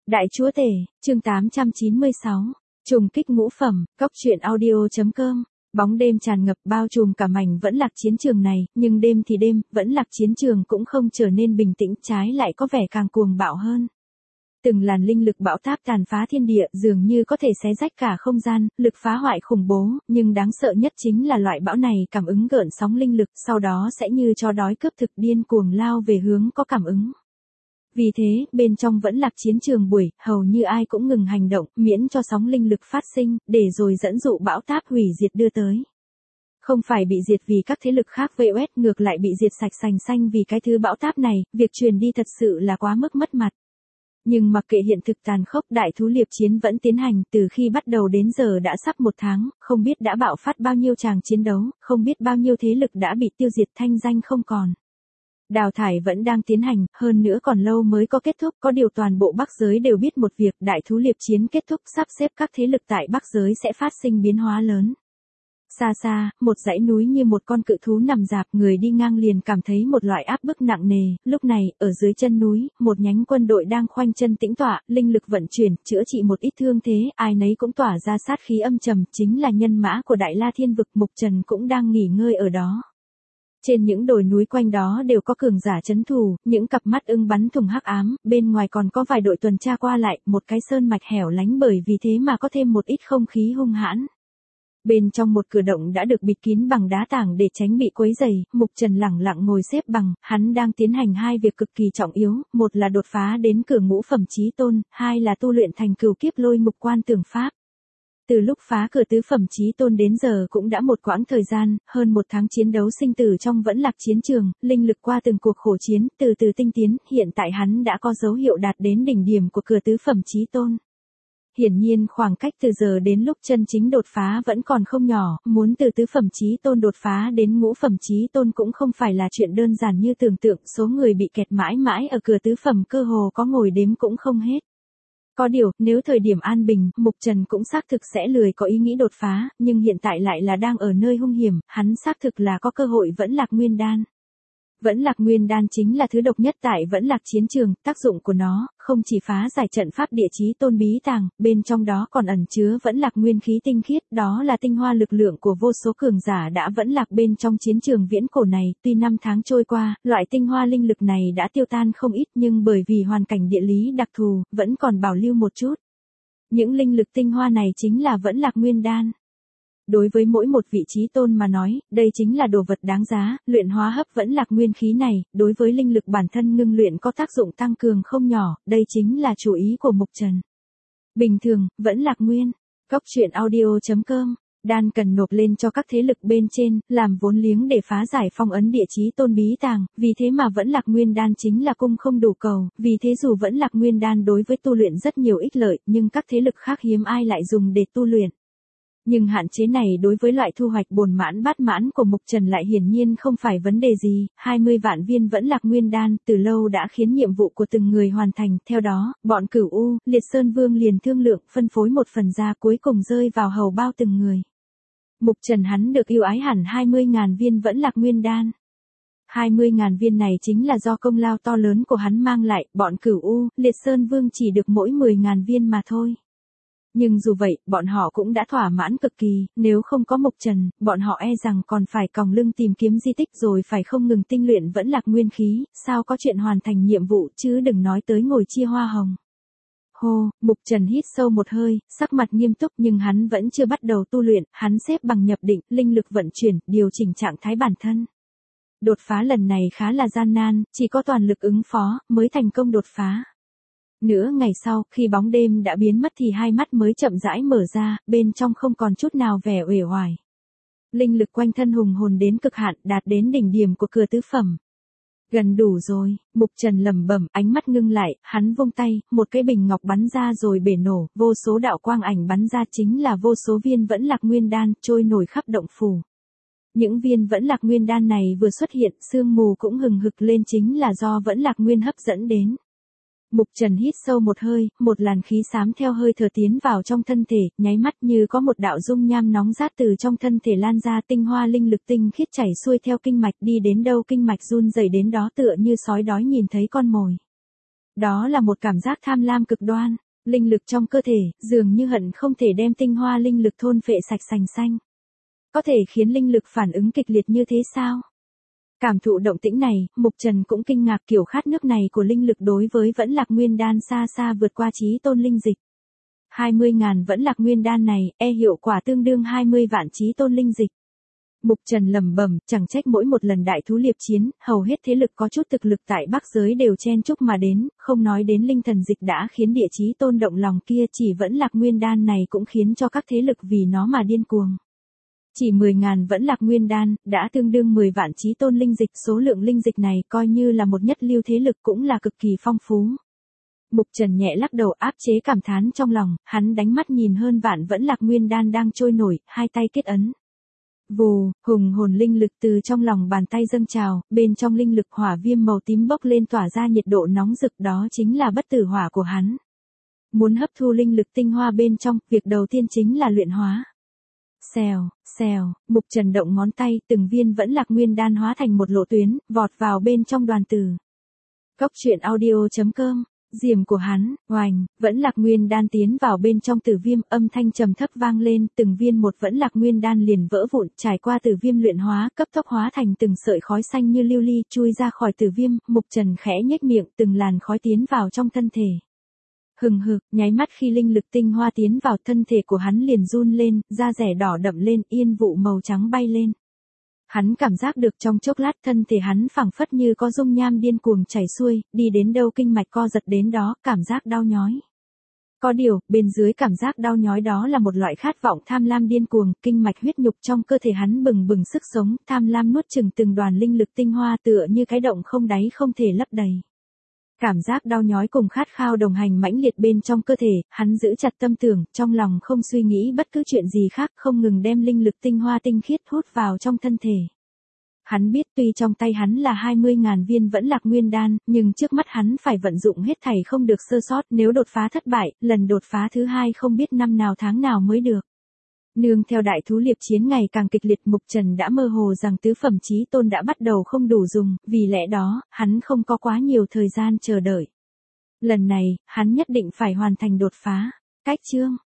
Đại Chúa Tể, chương 896. Trùng kích ngũ phẩm, cóc truyện audio.com. Bóng đêm tràn ngập bao trùm cả mảnh vẫn lạc chiến trường này, nhưng đêm thì đêm, vẫn lạc chiến trường cũng không trở nên bình tĩnh, trái lại có vẻ càng cuồng bạo hơn. Từng làn linh lực bão táp tàn phá thiên địa, dường như có thể xé rách cả không gian, lực phá hoại khủng bố, nhưng đáng sợ nhất chính là loại bão này cảm ứng gợn sóng linh lực, sau đó sẽ như chó đói cướp thực điên cuồng lao về hướng có cảm ứng. Vì thế, bên trong vẫn lạc chiến trường buổi, hầu như ai cũng ngừng hành động, miễn cho sóng linh lực phát sinh, để rồi dẫn dụ bão táp hủy diệt đưa tới. Không phải bị diệt vì các thế lực khác vây oét, ngược lại bị diệt sạch sành xanh vì cái thứ bão táp này, việc truyền đi thật sự là quá mức mất mặt. Nhưng mặc kệ hiện thực tàn khốc, đại thú liệp chiến vẫn tiến hành, từ khi bắt đầu đến giờ đã sắp 1 tháng, không biết đã bạo phát bao nhiêu tràng chiến đấu, không biết bao nhiêu thế lực đã bị tiêu diệt thanh danh không còn. Đào thải vẫn đang tiến hành, hơn nữa còn lâu mới có kết thúc, có điều toàn bộ Bắc giới đều biết một việc, đại thú liệp chiến kết thúc, sắp xếp các thế lực tại Bắc giới sẽ phát sinh biến hóa lớn. Xa xa, một dãy núi như một con cự thú nằm rạp, người đi ngang liền cảm thấy một loại áp bức nặng nề, lúc này, ở dưới chân núi, một nhánh quân đội đang khoanh chân tĩnh tọa, linh lực vận chuyển, chữa trị một ít thương thế, ai nấy cũng tỏa ra sát khí âm trầm, chính là nhân mã của Đại La Thiên Vực, Mục Trần cũng đang nghỉ ngơi ở đó. Trên những đồi núi quanh đó đều có cường giả trấn thủ, những cặp mắt ưng bắn thủng hắc ám, bên ngoài còn có vài đội tuần tra qua lại, một cái sơn mạch hẻo lánh bởi vì thế mà có thêm một ít không khí hung hãn. Bên trong một cửa động đã được bịt kín bằng đá tảng để tránh bị quấy rầy, Mục Trần lẳng lặng ngồi xếp bằng, hắn đang tiến hành hai việc cực kỳ trọng yếu, một là đột phá đến cửa ngũ phẩm chí tôn, hai là tu luyện thành cửu kiếp lôi ngục quan tường pháp. Từ lúc phá cửa tứ phẩm chí tôn đến giờ cũng đã một quãng thời gian, hơn 1 tháng chiến đấu sinh tử trong vẫn lạc chiến trường, linh lực qua từng cuộc khổ chiến, từ từ tinh tiến, hiện tại hắn đã có dấu hiệu đạt đến đỉnh điểm của cửa tứ phẩm chí tôn. Hiển nhiên khoảng cách từ giờ đến lúc chân chính đột phá vẫn còn không nhỏ, muốn từ tứ phẩm chí tôn đột phá đến ngũ phẩm chí tôn cũng không phải là chuyện đơn giản như tưởng tượng, số người bị kẹt mãi mãi ở cửa tứ phẩm cơ hồ có ngồi đếm cũng không hết. Có điều, nếu thời điểm an bình, Mục Trần cũng xác thực sẽ lười có ý nghĩ đột phá, nhưng hiện tại lại là đang ở nơi hung hiểm, hắn xác thực là có cơ hội vẫn lạc nguyên đan. Vẫn lạc nguyên đan chính là thứ độc nhất tại vẫn lạc chiến trường, tác dụng của nó, không chỉ phá giải trận pháp địa chí tôn bí tàng, bên trong đó còn ẩn chứa vẫn lạc nguyên khí tinh khiết, đó là tinh hoa lực lượng của vô số cường giả đã vẫn lạc bên trong chiến trường viễn cổ này, tuy 5 tháng trôi qua, loại tinh hoa linh lực này đã tiêu tan không ít nhưng bởi vì hoàn cảnh địa lý đặc thù, vẫn còn bảo lưu một chút. Những linh lực tinh hoa này chính là vẫn lạc nguyên đan. Đối với mỗi một vị chí tôn mà nói, đây chính là đồ vật đáng giá, luyện hóa hấp vẫn lạc nguyên khí này, đối với linh lực bản thân ngưng luyện có tác dụng tăng cường không nhỏ, đây chính là chủ ý của Mục Trần. Bình thường, vẫn lạc nguyên, cóc truyện audio.com, đan cần nộp lên cho các thế lực bên trên, làm vốn liếng để phá giải phong ấn địa chí tôn bí tàng, vì thế mà vẫn lạc nguyên đan chính là cung không đủ cầu, vì thế dù vẫn lạc nguyên đan đối với tu luyện rất nhiều ích lợi, nhưng các thế lực khác hiếm ai lại dùng để tu luyện. Nhưng hạn chế này đối với loại thu hoạch bồn mãn bát mãn của Mục Trần lại hiển nhiên không phải vấn đề gì, 20 vạn viên vẫn lạc nguyên đan từ lâu đã khiến nhiệm vụ của từng người hoàn thành, theo đó, bọn Cửu U, Liệt Sơn Vương liền thương lượng phân phối một phần ra cuối cùng rơi vào hầu bao từng người. Mục Trần hắn được ưu ái hẳn 20.000 viên vẫn lạc nguyên đan. 20.000 viên này chính là do công lao to lớn của hắn mang lại, bọn Cửu U, Liệt Sơn Vương chỉ được mỗi 10.000 viên mà thôi. Nhưng dù vậy, bọn họ cũng đã thỏa mãn cực kỳ, nếu không có Mục Trần, bọn họ e rằng còn phải còng lưng tìm kiếm di tích rồi phải không ngừng tinh luyện vẫn lạc nguyên khí, sao có chuyện hoàn thành nhiệm vụ chứ đừng nói tới ngồi chia hoa hồng. Hô, Mục Trần hít sâu một hơi, sắc mặt nghiêm túc nhưng hắn vẫn chưa bắt đầu tu luyện, hắn xếp bằng nhập định, linh lực vận chuyển, điều chỉnh trạng thái bản thân. Đột phá lần này khá là gian nan, chỉ có toàn lực ứng phó, mới thành công đột phá. Nửa ngày sau, khi bóng đêm đã biến mất thì hai mắt mới chậm rãi mở ra, bên trong không còn chút nào vẻ uể oải. Linh lực quanh thân hùng hồn đến cực hạn, đạt đến đỉnh điểm của cửa tứ phẩm. Gần đủ rồi, Mục Trần lẩm bẩm, ánh mắt ngưng lại, hắn vung tay, một cái bình ngọc bắn ra rồi bể nổ, vô số đạo quang ảnh bắn ra chính là vô số viên vẫn lạc nguyên đan, trôi nổi khắp động phủ. Những viên vẫn lạc nguyên đan này vừa xuất hiện, sương mù cũng hừng hực lên chính là do vẫn lạc nguyên hấp dẫn đến. Mục Trần hít sâu một hơi, một làn khí xám theo hơi thở tiến vào trong thân thể, nháy mắt như có một đạo dung nham nóng rát từ trong thân thể lan ra, tinh hoa linh lực tinh khiết chảy xuôi theo kinh mạch, đi đến đâu kinh mạch run rẩy đến đó, tựa như sói đói nhìn thấy con mồi. Đó là một cảm giác tham lam cực đoan, linh lực trong cơ thể, dường như hận không thể đem tinh hoa linh lực thôn phệ sạch sành xanh. Có thể khiến linh lực phản ứng kịch liệt như thế sao? Cảm thụ động tĩnh này, Mục Trần cũng kinh ngạc kiểu khát nước này của linh lực đối với vẫn lạc nguyên đan xa xa vượt qua chí tôn linh dịch. 20.000 vẫn lạc nguyên đan này, hiệu quả tương đương 20 vạn chí tôn linh dịch. Mục Trần lẩm bẩm, chẳng trách mỗi một lần đại thú liệp chiến, hầu hết thế lực có chút thực lực tại Bắc giới đều chen chúc mà đến, không nói đến linh thần dịch đã khiến địa chí tôn động lòng kia, chỉ vẫn lạc nguyên đan này cũng khiến cho các thế lực vì nó mà điên cuồng. Chỉ 10.000 vẫn lạc nguyên đan, đã tương đương 10 vạn chí tôn linh dịch, số lượng linh dịch này coi như là một nhất lưu thế lực cũng là cực kỳ phong phú. Mục Trần nhẹ lắc đầu áp chế cảm thán trong lòng, hắn đánh mắt nhìn hơn vạn vẫn lạc nguyên đan đang trôi nổi, hai tay kết ấn. Vù, hùng hồn linh lực từ trong lòng bàn tay dâng trào, bên trong linh lực hỏa viêm màu tím bốc lên tỏa ra nhiệt độ nóng rực, đó chính là bất tử hỏa của hắn. Muốn hấp thu linh lực tinh hoa bên trong, việc đầu tiên chính là luyện hóa. Xèo, xèo, Mục Trần động ngón tay, từng viên vẫn lạc nguyên đan hóa thành một lộ tuyến, vọt vào bên trong đoàn tử. Góc truyện audio.com, diềm của hắn, oành, vẫn lạc nguyên đan tiến vào bên trong tử viêm, âm thanh trầm thấp vang lên, từng viên một vẫn lạc nguyên đan liền vỡ vụn, trải qua tử viêm luyện hóa, cấp tốc hóa thành từng sợi khói xanh như lưu ly, chui ra khỏi tử viêm, Mục Trần khẽ nhếch miệng, từng làn khói tiến vào trong thân thể. Hừng hực, nháy mắt khi linh lực tinh hoa tiến vào thân thể của hắn liền run lên, da rẻ đỏ đậm lên, yên vụ màu trắng bay lên. Hắn cảm giác được trong chốc lát thân thể hắn phảng phất như có dung nham điên cuồng chảy xuôi, đi đến đâu kinh mạch co giật đến đó, cảm giác đau nhói. Có điều, bên dưới cảm giác đau nhói đó là một loại khát vọng tham lam điên cuồng, kinh mạch huyết nhục trong cơ thể hắn bừng bừng sức sống, tham lam nuốt chửng từng đoàn linh lực tinh hoa tựa như cái động không đáy không thể lấp đầy. Cảm giác đau nhói cùng khát khao đồng hành mãnh liệt bên trong cơ thể, hắn giữ chặt tâm tưởng, trong lòng không suy nghĩ bất cứ chuyện gì khác, không ngừng đem linh lực tinh hoa tinh khiết hút vào trong thân thể. Hắn biết tuy trong tay hắn là 20.000 viên vẫn lạc nguyên đan, nhưng trước mắt hắn phải vận dụng hết thảy không được sơ sót, nếu đột phá thất bại, lần đột phá thứ hai không biết năm nào tháng nào mới được. Nương theo đại thú liệp chiến ngày càng kịch liệt, Mục Trần đã mơ hồ rằng tứ phẩm chí tôn đã bắt đầu không đủ dùng, vì lẽ đó, hắn không có quá nhiều thời gian chờ đợi. Lần này, hắn nhất định phải hoàn thành đột phá. Cách chương